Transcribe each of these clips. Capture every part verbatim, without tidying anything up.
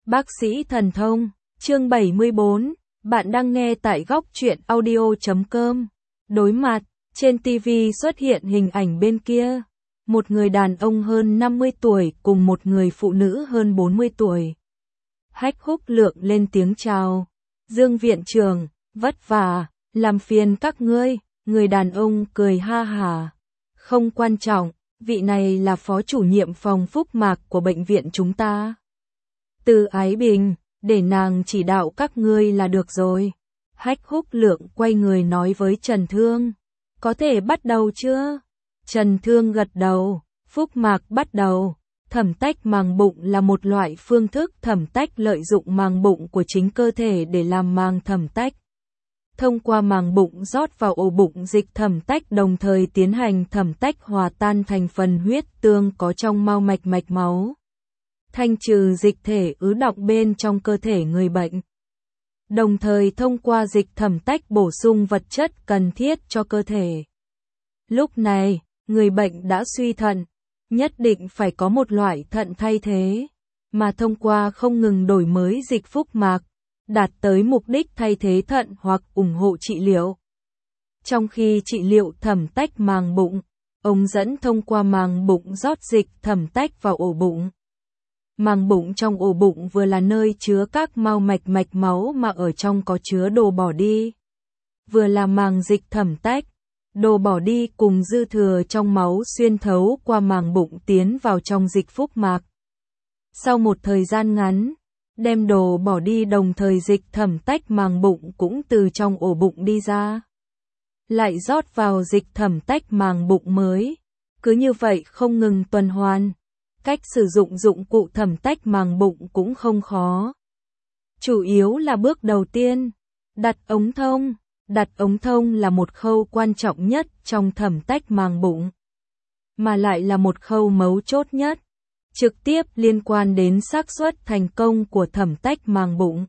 Bác sĩ thần thông, chương bảy mươi bốn, bạn đang nghe tại góc truyện audio chấm com. Đối mặt, trên ti vi xuất hiện hình ảnh bên kia, một người đàn ông hơn năm mươi tuổi cùng một người phụ nữ hơn bốn mươi tuổi. Hách Húc Lượng lên tiếng chào. Dương viện trưởng, vất vả, làm phiền các ngươi, người đàn ông cười ha hả. Không quan trọng, vị này là phó chủ nhiệm phòng phúc mạc của bệnh viện chúng ta. Từ Ái Bình, để nàng chỉ đạo các ngươi là được rồi. Hách Húc Lượng quay người nói với Trần Thương. Có thể bắt đầu chưa? Trần Thương gật đầu. Phúc mạc bắt đầu. Thẩm tách màng bụng là một loại phương thức thẩm tách lợi dụng màng bụng của chính cơ thể để làm màng thẩm tách. Thông qua màng bụng rót vào ổ bụng dịch thẩm tách đồng thời tiến hành thẩm tách hòa tan thành phần huyết tương có trong mao mạch mạch máu. Thanh trừ dịch thể ứ đọng bên trong cơ thể người bệnh. Đồng thời thông qua dịch thẩm tách bổ sung vật chất cần thiết cho cơ thể. Lúc này, người bệnh đã suy thận, nhất định phải có một loại thận thay thế, mà thông qua không ngừng đổi mới dịch phúc mạc, đạt tới mục đích thay thế thận hoặc ủng hộ trị liệu. Trong khi trị liệu thẩm tách màng bụng, ống dẫn thông qua màng bụng rót dịch thẩm tách vào ổ bụng. Màng bụng trong ổ bụng vừa là nơi chứa các mao mạch mạch máu mà ở trong có chứa đồ bỏ đi. Vừa là màng dịch thẩm tách, đồ bỏ đi cùng dư thừa trong máu xuyên thấu qua màng bụng tiến vào trong dịch phúc mạc. Sau một thời gian ngắn, đem đồ bỏ đi đồng thời dịch thẩm tách màng bụng cũng từ trong ổ bụng đi ra. Lại rót vào dịch thẩm tách màng bụng mới. Cứ như vậy không ngừng tuần hoàn. Cách sử dụng dụng cụ thẩm tách màng bụng cũng không khó. Chủ yếu là bước đầu tiên, đặt ống thông. Đặt ống thông là một khâu quan trọng nhất trong thẩm tách màng bụng, mà lại là một khâu mấu chốt nhất, trực tiếp liên quan đến xác suất thành công của thẩm tách màng bụng.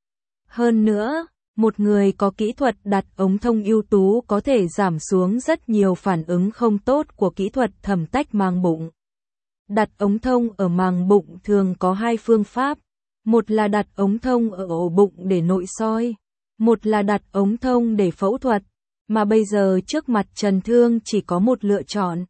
Hơn nữa, một người có kỹ thuật đặt ống thông ưu tú có thể giảm xuống rất nhiều phản ứng không tốt của kỹ thuật thẩm tách màng bụng. Đặt ống thông ở màng bụng thường có hai phương pháp, một là đặt ống thông ở ổ bụng để nội soi, một là đặt ống thông để phẫu thuật, mà bây giờ trước mặt Trần Thương chỉ có một lựa chọn.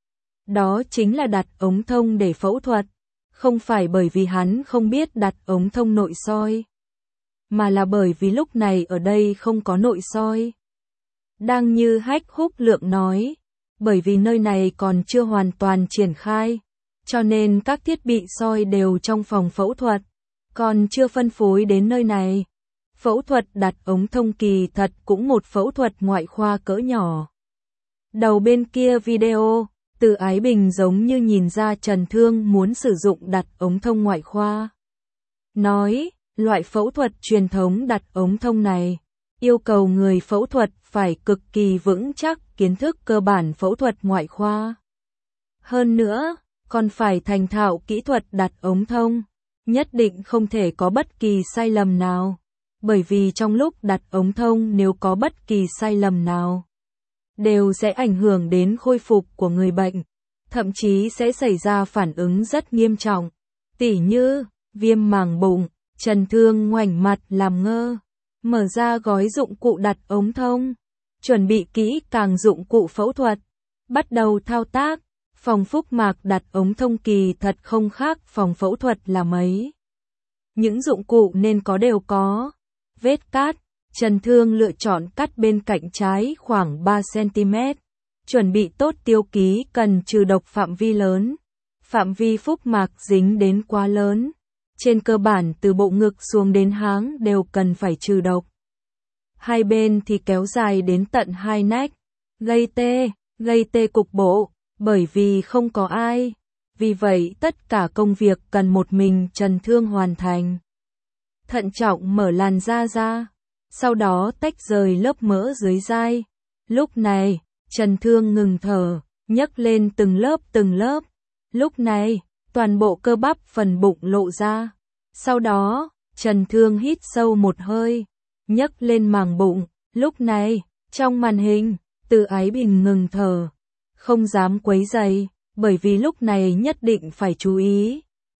Đó chính là đặt ống thông để phẫu thuật, không phải bởi vì hắn không biết đặt ống thông nội soi, mà là bởi vì lúc này ở đây không có nội soi. Đang như Hách Húc Lượng nói, bởi vì nơi này còn chưa hoàn toàn triển khai, cho nên các thiết bị soi đều trong phòng phẫu thuật, còn chưa phân phối đến nơi này. Phẫu thuật đặt ống thông kỳ thật cũng một phẫu thuật ngoại khoa cỡ nhỏ. Đầu bên kia video, Từ Ái Bình giống như nhìn ra Trần Thương muốn sử dụng đặt ống thông ngoại khoa. Nói, loại phẫu thuật truyền thống đặt ống thông này, yêu cầu người phẫu thuật phải cực kỳ vững chắc kiến thức cơ bản phẫu thuật ngoại khoa. Hơn nữa, còn phải thành thạo kỹ thuật đặt ống thông, nhất định không thể có bất kỳ sai lầm nào. Bởi vì trong lúc đặt ống thông nếu có bất kỳ sai lầm nào, đều sẽ ảnh hưởng đến khôi phục của người bệnh, thậm chí sẽ xảy ra phản ứng rất nghiêm trọng, tỉ như viêm màng bụng. Trần Thương ngoảnh mặt làm ngơ, mở ra gói dụng cụ đặt ống thông, chuẩn bị kỹ càng dụng cụ phẫu thuật, bắt đầu thao tác. Phòng phúc mạc đặt ống thông kỳ thật không khác phòng phẫu thuật là mấy. Những dụng cụ nên có đều có. Vết cắt, Trần Thương lựa chọn cắt bên cạnh trái khoảng ba xăng ti mét. Chuẩn bị tốt tiêu ký cần trừ độc phạm vi lớn. Phạm vi phúc mạc dính đến quá lớn. Trên cơ bản từ bộ ngực xuống đến háng đều cần phải trừ độc. Hai bên thì kéo dài đến tận hai nách. Gây tê, gây tê cục bộ, bởi vì không có ai. Vì vậy tất cả công việc cần một mình Trần Thương hoàn thành. Thận trọng mở làn da ra, sau đó tách rời lớp mỡ dưới dai. Lúc này, Trần Thương ngừng thở, nhấc lên từng lớp từng lớp. Lúc này, toàn bộ cơ bắp phần bụng lộ ra. Sau đó, Trần Thương hít sâu một hơi, nhấc lên màng bụng. Lúc này, trong màn hình, Từ Ái Bình ngừng thở, không dám quấy rầy, bởi vì lúc này nhất định phải chú ý.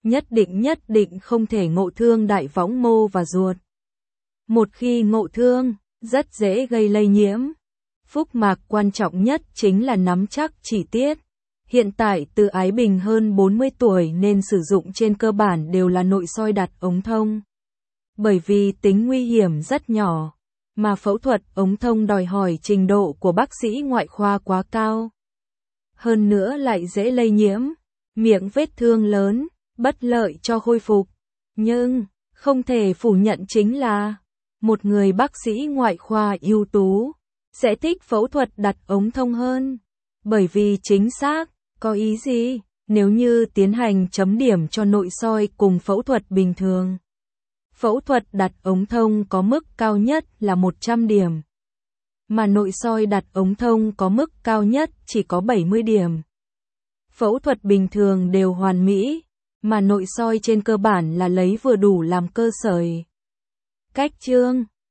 nhất định nhất định không thể ngộ thương đại võng mô và ruột. Một khi ngộ thương, rất dễ gây lây nhiễm. Phúc mạc quan trọng nhất chính là nắm chắc chi tiết. Hiện tại Từ Ái Bình hơn bốn mươi tuổi nên sử dụng trên cơ bản đều là nội soi đặt ống thông. Bởi vì tính nguy hiểm rất nhỏ, mà phẫu thuật ống thông đòi hỏi trình độ của bác sĩ ngoại khoa quá cao. Hơn nữa lại dễ lây nhiễm, miệng vết thương lớn, bất lợi cho khôi phục. Nhưng, không thể phủ nhận chính là, một người bác sĩ ngoại khoa ưu tú, sẽ thích phẫu thuật đặt ống thông hơn. Bởi vì chính xác, có ý gì, nếu như tiến hành chấm điểm cho nội soi cùng phẫu thuật bình thường. Phẫu thuật đặt ống thông có mức cao nhất là một trăm điểm, mà nội soi đặt ống thông có mức cao nhất chỉ có bảy mươi điểm. Phẫu thuật bình thường đều hoàn mỹ, mà nội soi trên cơ bản là lấy vừa đủ làm cơ sở. Cách chương